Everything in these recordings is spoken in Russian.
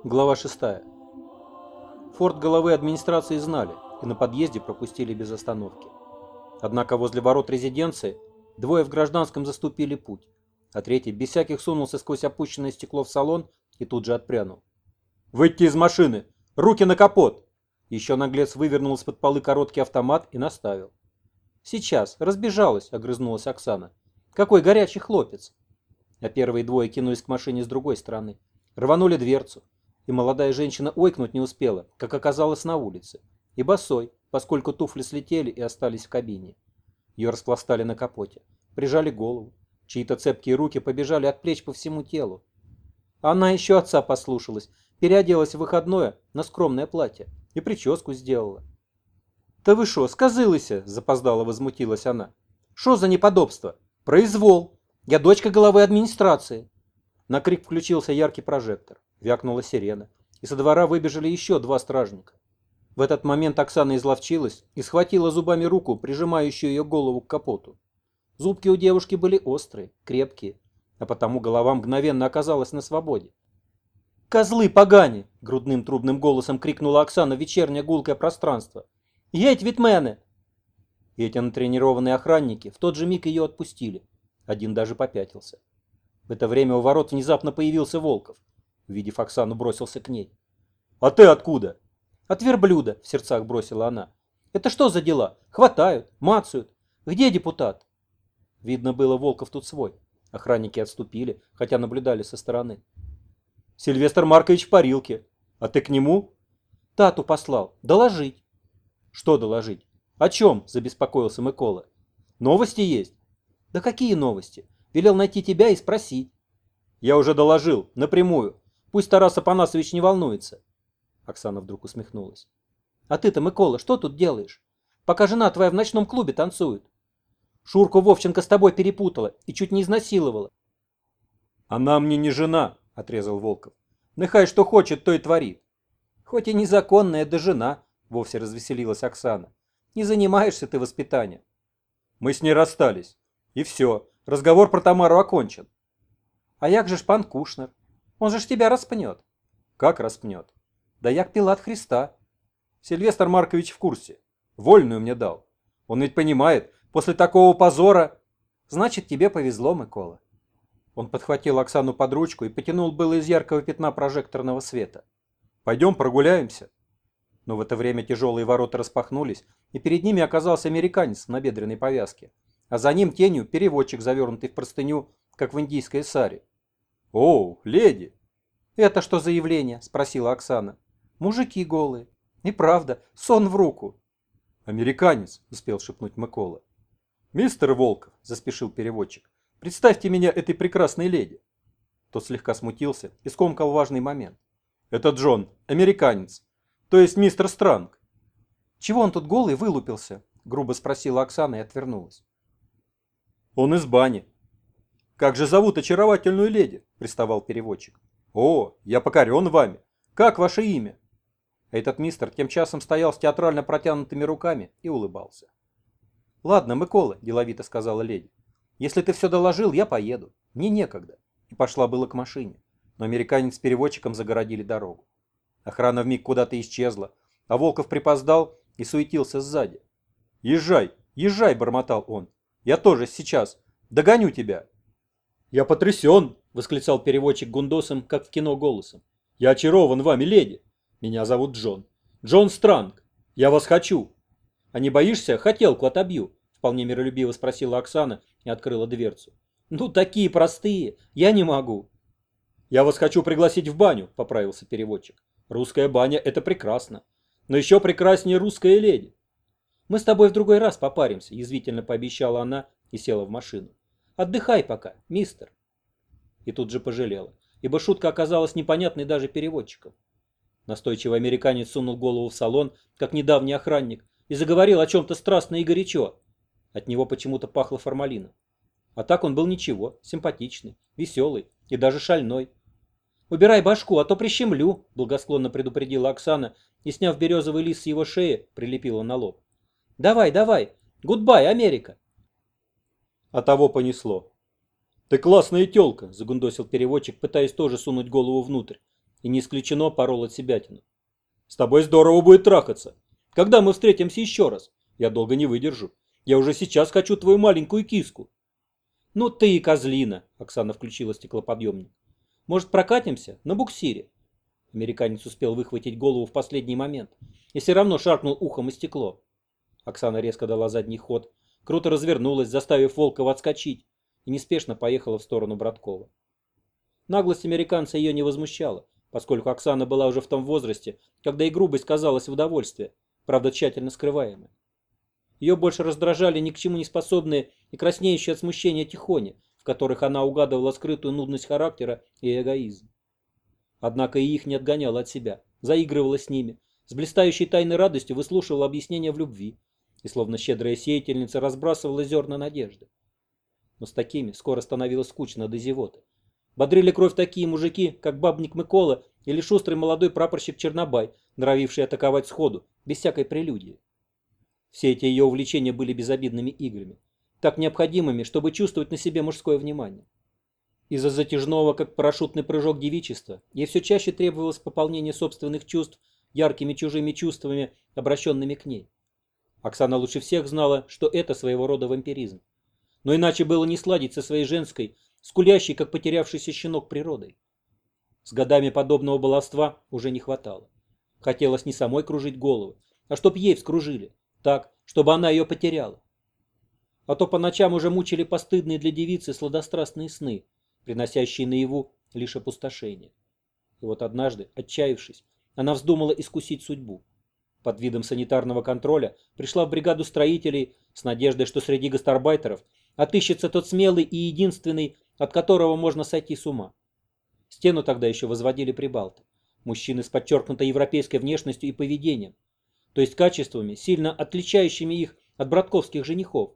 Глава 6. Форт головы администрации знали и на подъезде пропустили без остановки. Однако возле ворот резиденции двое в гражданском заступили путь, а третий без всяких сунулся сквозь опущенное стекло в салон и тут же отпрянул. «Выйти из машины! Руки на капот!» Еще наглец вывернул из-под полы короткий автомат и наставил. «Сейчас, разбежалась», — огрызнулась Оксана. «Какой горячий хлопец!» А первые двое кинулись к машине с другой стороны, рванули дверцу, и молодая женщина ойкнуть не успела, как оказалось на улице, и босой, поскольку туфли слетели и остались в кабине. Ее распластали на капоте, прижали голову, чьи-то цепкие руки побежали от плеч по всему телу. Она еще отца послушалась, переоделась в выходное на скромное платье и прическу сделала. «Да вы шо, сказылися?» – запоздало возмутилась она. «Шо за неподобство? Произвол! Я дочка главы администрации!» На крик включился яркий прожектор, вякнула сирена, и со двора выбежали еще два стражника. В этот момент Оксана изловчилась и схватила зубами руку, прижимающую ее голову к капоту. Зубки у девушки были острые, крепкие, а потому голова мгновенно оказалась на свободе. «Козлы погани!» — грудным трубным голосом крикнула Оксана в вечернее гулкое пространство. «Едь від мене!» И эти натренированные охранники в тот же миг ее отпустили. Один даже попятился. В это время у ворот внезапно появился Волков. Увидев Оксану, бросился к ней. «А ты откуда?» «От верблюда», — в сердцах бросила она. «Это что за дела? Хватают, мацают. Где депутат?» Видно было, Волков тут свой. Охранники отступили, хотя наблюдали со стороны. «Сильвестр Маркович в парилке. А ты к нему?» «Тату послал. Доложить». «Что доложить? О чем?» — забеспокоился Микола. «Новости есть?» «Да какие новости? Велел найти тебя и спросить». «Я уже доложил, напрямую. Пусть Тарас Апанасович не волнуется». Оксана вдруг усмехнулась. «А ты-то, Микола, что тут делаешь? Пока жена твоя в ночном клубе танцует. Шурку Вовченко с тобой перепутала и чуть не изнасиловала». «Она мне не жена», — отрезал Волков. «Нехай что хочет, то и творит». «Хоть и незаконная, да жена», — вовсе развеселилась Оксана. «Не занимаешься ты воспитанием». «Мы с ней расстались. И все. Разговор про Тамару окончен». «А як же ж пан Кушнер? Он же ж тебя распнет». «Как распнет?» «Да як Пилат Христа». «Сильвестр Маркович в курсе. Вольную мне дал. Он ведь понимает, после такого позора...» «Значит, тебе повезло, Микола». Он подхватил Оксану под ручку и потянул было из яркого пятна прожекторного света. «Пойдем прогуляемся». Но в это время тяжелые ворота распахнулись, и перед ними оказался американец в набедренной повязке, а за ним тенью переводчик, завернутый в простыню, как в индийской саре. «Оу, леди!» «Это что за явление?» – спросила Оксана. «Мужики голые. И правда, сон в руку». «Американец», – успел шепнуть Микола. «Мистер Волков», – заспешил переводчик, – «представьте меня этой прекрасной леди». Тот слегка смутился и скомкал важный момент. «Это Джон, американец, то есть мистер Странг». «Чего он тут голый вылупился?» – грубо спросила Оксана и отвернулась. «Он из бани». «Как же зовут очаровательную леди?» – приставал переводчик. «О, я покорен вами. Как ваше имя?» Этот мистер тем часом стоял с театрально протянутыми руками и улыбался. «Ладно, Микола», – деловито сказала леди. «Если ты все доложил, я поеду. Мне некогда». И пошла было к машине. Но американец с переводчиком загородили дорогу. Охрана вмиг куда-то исчезла, а Волков припоздал и суетился сзади. «Езжай, езжай», – бормотал он. «Я тоже сейчас. Догоню тебя». «Я потрясен!» — восклицал переводчик гундосом, как в кино, голосом. «Я очарован вами, леди. Меня зовут Джон. Джон Странг. Я вас хочу». «А не боишься? Хотелку отобью», — вполне миролюбиво спросила Оксана и открыла дверцу. «Ну, такие простые. Я не могу». «Я вас хочу пригласить в баню», — поправился переводчик. «Русская баня — это прекрасно. Но еще прекраснее русская леди». «Мы с тобой в другой раз попаримся», — язвительно пообещала она и села в машину. «Отдыхай пока, мистер». И тут же пожалела, ибо шутка оказалась непонятной даже переводчикам. Настойчивый американец сунул голову в салон, как недавний охранник, и заговорил о чем-то страстно и горячо. От него почему-то пахло формалином. А так он был ничего, симпатичный, веселый и даже шальной. «Убирай башку, а то прищемлю», — благосклонно предупредила Оксана и, сняв березовый лист с его шеи, прилепила на лоб. «Давай, давай, гудбай, Америка». А того понесло. «Ты классная тёлка», — загундосил переводчик, пытаясь тоже сунуть голову внутрь. и не исключено порол отсебятину. «С тобой здорово будет трахаться. Когда мы встретимся еще раз? Я долго не выдержу. Я уже сейчас хочу твою маленькую киску». «Ну ты и козлина», — Оксана включила стеклоподъемник. «Может, прокатимся? На буксире?» Американец успел выхватить голову в последний момент и все равно шаркнул ухом о стекло. Оксана резко дала задний ход, круто развернулась, заставив Волкова отскочить, и неспешно поехала в сторону Браткова. Наглость американца ее не возмущала, поскольку Оксана была уже в том возрасте, когда и грубость казалась в удовольствие, правда тщательно скрываемая. Ее больше раздражали ни к чему не способные и краснеющие от смущения тихони, в которых она угадывала скрытую нудность характера и эгоизм. Однако и их не отгоняла от себя, заигрывала с ними, с блистающей тайной радостью выслушивала объяснения в любви и, словно щедрая сеятельница, разбрасывала зерна надежды. Но с такими скоро становилось скучно до зевоты. Бодрили кровь такие мужики, как бабник Микола или шустрый молодой прапорщик Чернобай, норовивший атаковать сходу, без всякой прелюдии. Все эти ее увлечения были безобидными играми, так необходимыми, чтобы чувствовать на себе мужское внимание. Из-за затяжного, как парашютный прыжок девичества, ей все чаще требовалось пополнение собственных чувств яркими чужими чувствами, обращенными к ней. Оксана лучше всех знала, что это своего рода вампиризм. Но иначе было не сладить со своей женской, скулящей, как потерявшийся щенок, природой. С годами подобного баловства уже не хватало. Хотелось не самой кружить голову, а чтоб ей вскружили, так, чтобы она ее потеряла. А то по ночам уже мучили постыдные для девицы сладострастные сны, приносящие наяву лишь опустошение. И вот однажды, отчаявшись, она вздумала искусить судьбу. Под видом санитарного контроля пришла в бригаду строителей с надеждой, что среди гастарбайтеров отыщется тот смелый и единственный, от которого можно сойти с ума. Стену тогда еще возводили прибалты, мужчины с подчеркнутой европейской внешностью и поведением, то есть качествами, сильно отличающими их от братковских женихов.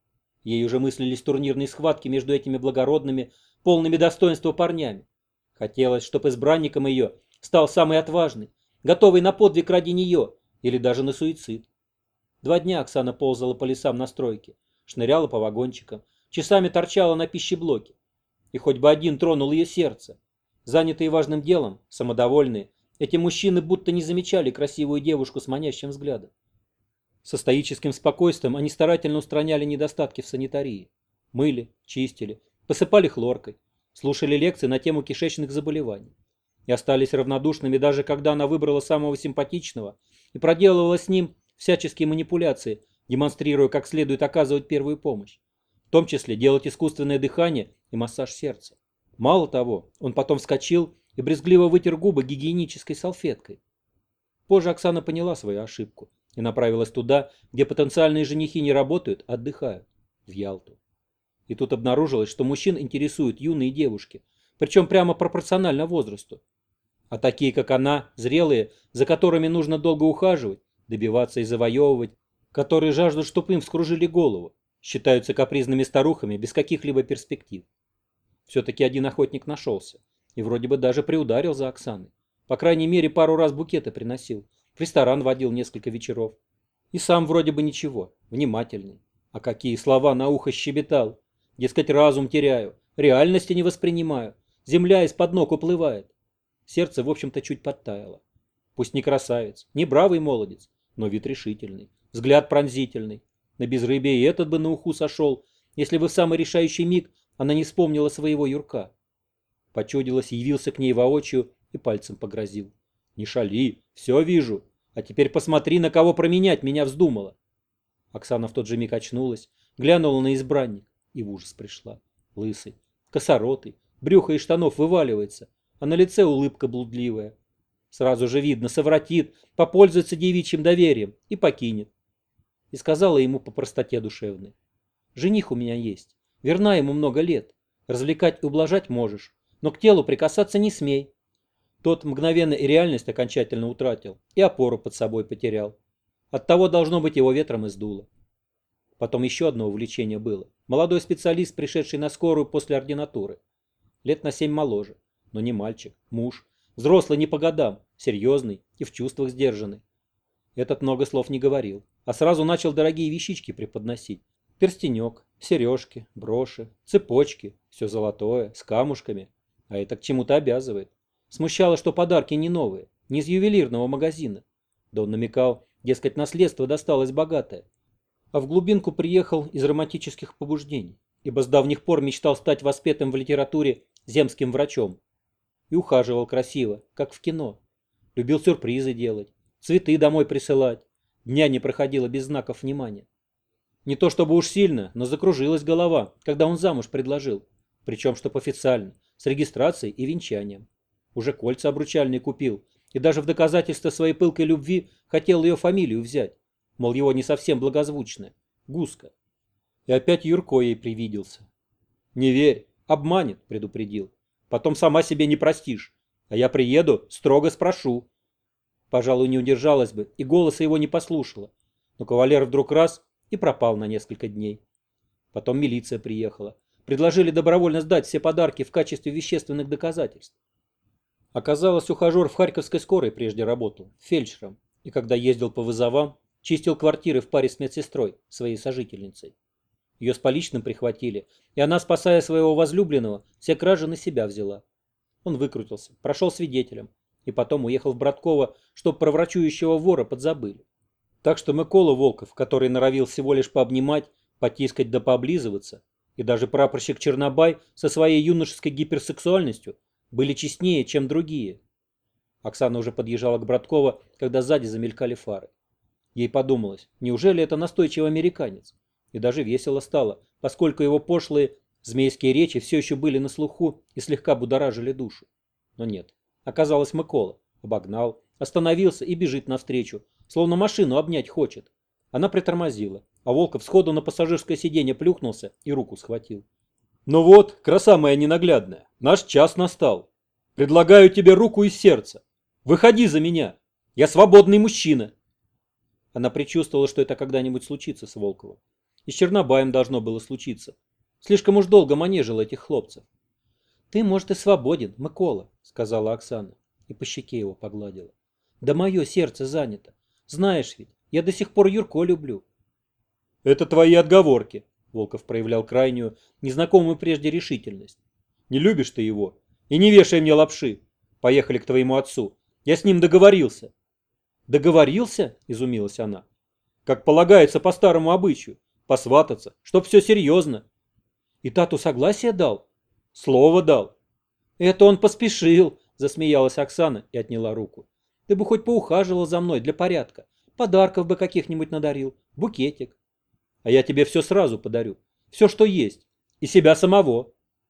Ей уже мыслились турнирные схватки между этими благородными, полными достоинства парнями. Хотелось, чтобы избранником ее стал самый отважный, готовый на подвиг ради нее или даже на суицид. 2 дня Оксана ползала по лесам на стройке, шныряла по вагончикам, часами торчала на пищеблоке. И хоть бы один тронул ее сердце. Занятые важным делом, самодовольные, эти мужчины будто не замечали красивую девушку с манящим взглядом. Со стоическим спокойствием они старательно устраняли недостатки в санитарии. Мыли, чистили, посыпали хлоркой, слушали лекции на тему кишечных заболеваний. И остались равнодушными даже когда она выбрала самого симпатичного и проделывала с ним всяческие манипуляции, демонстрируя, как следует оказывать первую помощь, в том числе делать искусственное дыхание и массаж сердца. Мало того, он потом вскочил и брезгливо вытер губы гигиенической салфеткой. Позже Оксана поняла свою ошибку и направилась туда, где потенциальные женихи не работают, а отдыхают, в Ялту. И тут обнаружилось, что мужчин интересуют юные девушки, причем прямо пропорционально возрасту. А такие, как она, зрелые, за которыми нужно долго ухаживать, добиваться и завоевывать, которые жаждут, чтоб им вскружили голову, считаются капризными старухами без каких-либо перспектив. Все-таки один охотник нашелся, и вроде бы даже приударил за Оксаной. По крайней мере, пару раз букеты приносил, в ресторан водил несколько вечеров. И сам вроде бы ничего, внимательный. А какие слова на ухо щебетал. Дескать, разум теряю, реальности не воспринимаю, земля из-под ног уплывает. Сердце, в общем-то, чуть подтаяло. Пусть не красавец, не бравый молодец, но вид решительный, взгляд пронзительный. На безрыбье и этот бы на уху сошел, если бы в самый решающий миг она не вспомнила своего Юрка. Почудилось, явился к ней воочию и пальцем погрозил. «Не шали, все вижу, а теперь посмотри, на кого променять меня вздумала». Оксана в тот же миг очнулась, глянула на избранник и в ужас пришла. Лысый, косоротый, брюхо из штанов вываливается, а на лице улыбка блудливая. Сразу же видно, совратит, попользуется девичьим доверием и покинет. И сказала ему по простоте душевной: «Жених у меня есть, верна ему много лет, развлекать и ублажать можешь, но к телу прикасаться не смей». Тот мгновенно и реальность окончательно утратил, и опору под собой потерял. Оттого, должно быть, его ветром и сдуло. Потом еще одно увлечение было. Молодой специалист, пришедший на скорую после ординатуры. Лет на 7 моложе, но не мальчик, муж. Взрослый не по годам, серьезный и в чувствах сдержанный. Этот много слов не говорил, а сразу начал дорогие вещички преподносить. Перстенек, сережки, броши, цепочки, все золотое, с камушками. А это к чему-то обязывает. Смущало, что подарки не новые, не из ювелирного магазина. Да он намекал, дескать, наследство досталось богатое. А в глубинку приехал из романтических побуждений, ибо с давних пор мечтал стать воспетым в литературе земским врачом. И ухаживал красиво, как в кино. Любил сюрпризы делать, цветы домой присылать. Дня не проходило без знаков внимания. Не то чтобы уж сильно, но закружилась голова, когда он замуж предложил. Причем, чтоб официально, с регистрацией и венчанием. Уже кольца обручальные купил, и даже в доказательство своей пылкой любви хотел ее фамилию взять. Мол, его не совсем благозвучная. Гуска. И опять Юрко ей привиделся. «Не верь, обманет», — предупредил. «Потом сама себе не простишь. А я приеду, строго спрошу». Пожалуй, не удержалась бы, и голоса его не послушала. Но кавалер вдруг раз и пропал на несколько дней. Потом милиция приехала. Предложили добровольно сдать все подарки в качестве вещественных доказательств. Оказалось, ухажер в Харьковской скорой прежде работал, фельдшером, и когда ездил по вызовам, чистил квартиры в паре с медсестрой, своей сожительницей. Ее с поличным прихватили, и она, спасая своего возлюбленного, все кражи на себя взяла. Он выкрутился, прошел свидетелем, и потом уехал в Братково, чтоб про врачующего вора подзабыли. Так что Микола Волков, который норовил всего лишь пообнимать, потискать да пооблизываться, и даже прапорщик Чернобай со своей юношеской гиперсексуальностью были честнее, чем другие. Оксана уже подъезжала к Братково, когда сзади замелькали фары. Ей подумалось, неужели это настойчивый американец? И даже весело стало, поскольку его пошлые змейские речи все еще были на слуху и слегка будоражили душу. Но нет, оказалось Микола. Обогнал, остановился и бежит навстречу, словно машину обнять хочет. Она притормозила, а Волков сходу на пассажирское сиденье плюхнулся и руку схватил. «Ну вот, краса моя ненаглядная, наш час настал. Предлагаю тебе руку и сердце. Выходи за меня. Я свободный мужчина». Она предчувствовала, что это когда-нибудь случится с Волковым. И с Чернобаем должно было случиться. Слишком уж долго манежил этих хлопцев. «Ты, может, и свободен, Микола», — сказала Оксана, и по щеке его погладила. «Да мое сердце занято. Знаешь ведь, я до сих пор Юрко люблю». «Это твои отговорки», — Волков проявлял крайнюю, незнакомую прежде решительность. «Не любишь ты его? И не вешай мне лапши. Поехали к твоему отцу. Я с ним договорился». «Договорился?» — изумилась она. «Как полагается по старому обычаю. Посвататься, чтоб все серьезно». «И тату согласие дал?» «Слово дал». «Это он поспешил», — засмеялась Оксана и отняла руку. «Ты бы хоть поухаживал за мной для порядка. Подарков бы каких-нибудь надарил. Букетик». «А я тебе все сразу подарю. Все, что есть. И себя самого».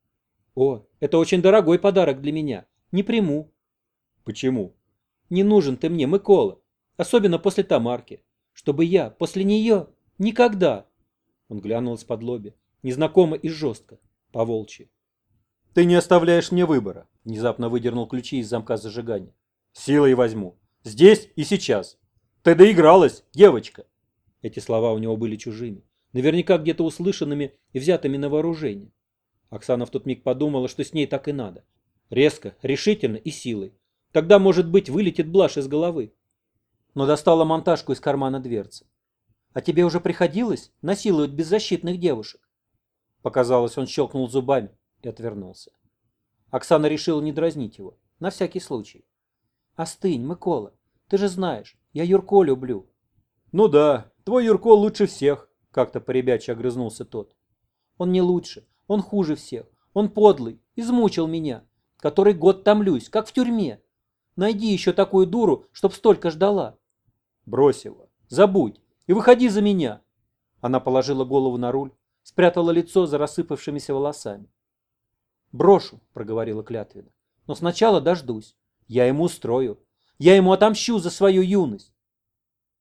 «О, это очень дорогой подарок для меня. Не приму». «Почему?» «Не нужен ты мне, Микола. Особенно после Тамарки. Чтобы я после нее никогда». Он глянул из-под лобья. Незнакомо и жестко. По-волчьи. «Ты не оставляешь мне выбора», — внезапно выдернул ключи из замка зажигания. «Силой возьму. Здесь и сейчас. Ты доигралась, девочка». Эти слова у него были чужими. Наверняка где-то услышанными и взятыми на вооружение. Оксана в тот миг подумала, что с ней так и надо. Резко, решительно и силой. Тогда, может быть, вылетит блажь из головы. Но достала монтажку из кармана дверцы. «А тебе уже приходилось насиловать беззащитных девушек?» Показалось, он щелкнул зубами и отвернулся. Оксана решила не дразнить его, на всякий случай. «Остынь, Микола, ты же знаешь, я Юрко люблю». «Ну да, твой Юрко лучше всех», — как-то поребяче огрызнулся тот. «Он не лучше, он хуже всех, он подлый, измучил меня, который год томлюсь, как в тюрьме. Найди еще такую дуру, чтоб столько ждала». «Брось его, забудь и выходи за меня». Она положила голову на руль, спрятала лицо за рассыпавшимися волосами. «Брошу», — проговорила клятвенно, — «но сначала дождусь. Я ему устрою. Я ему отомщу за свою юность.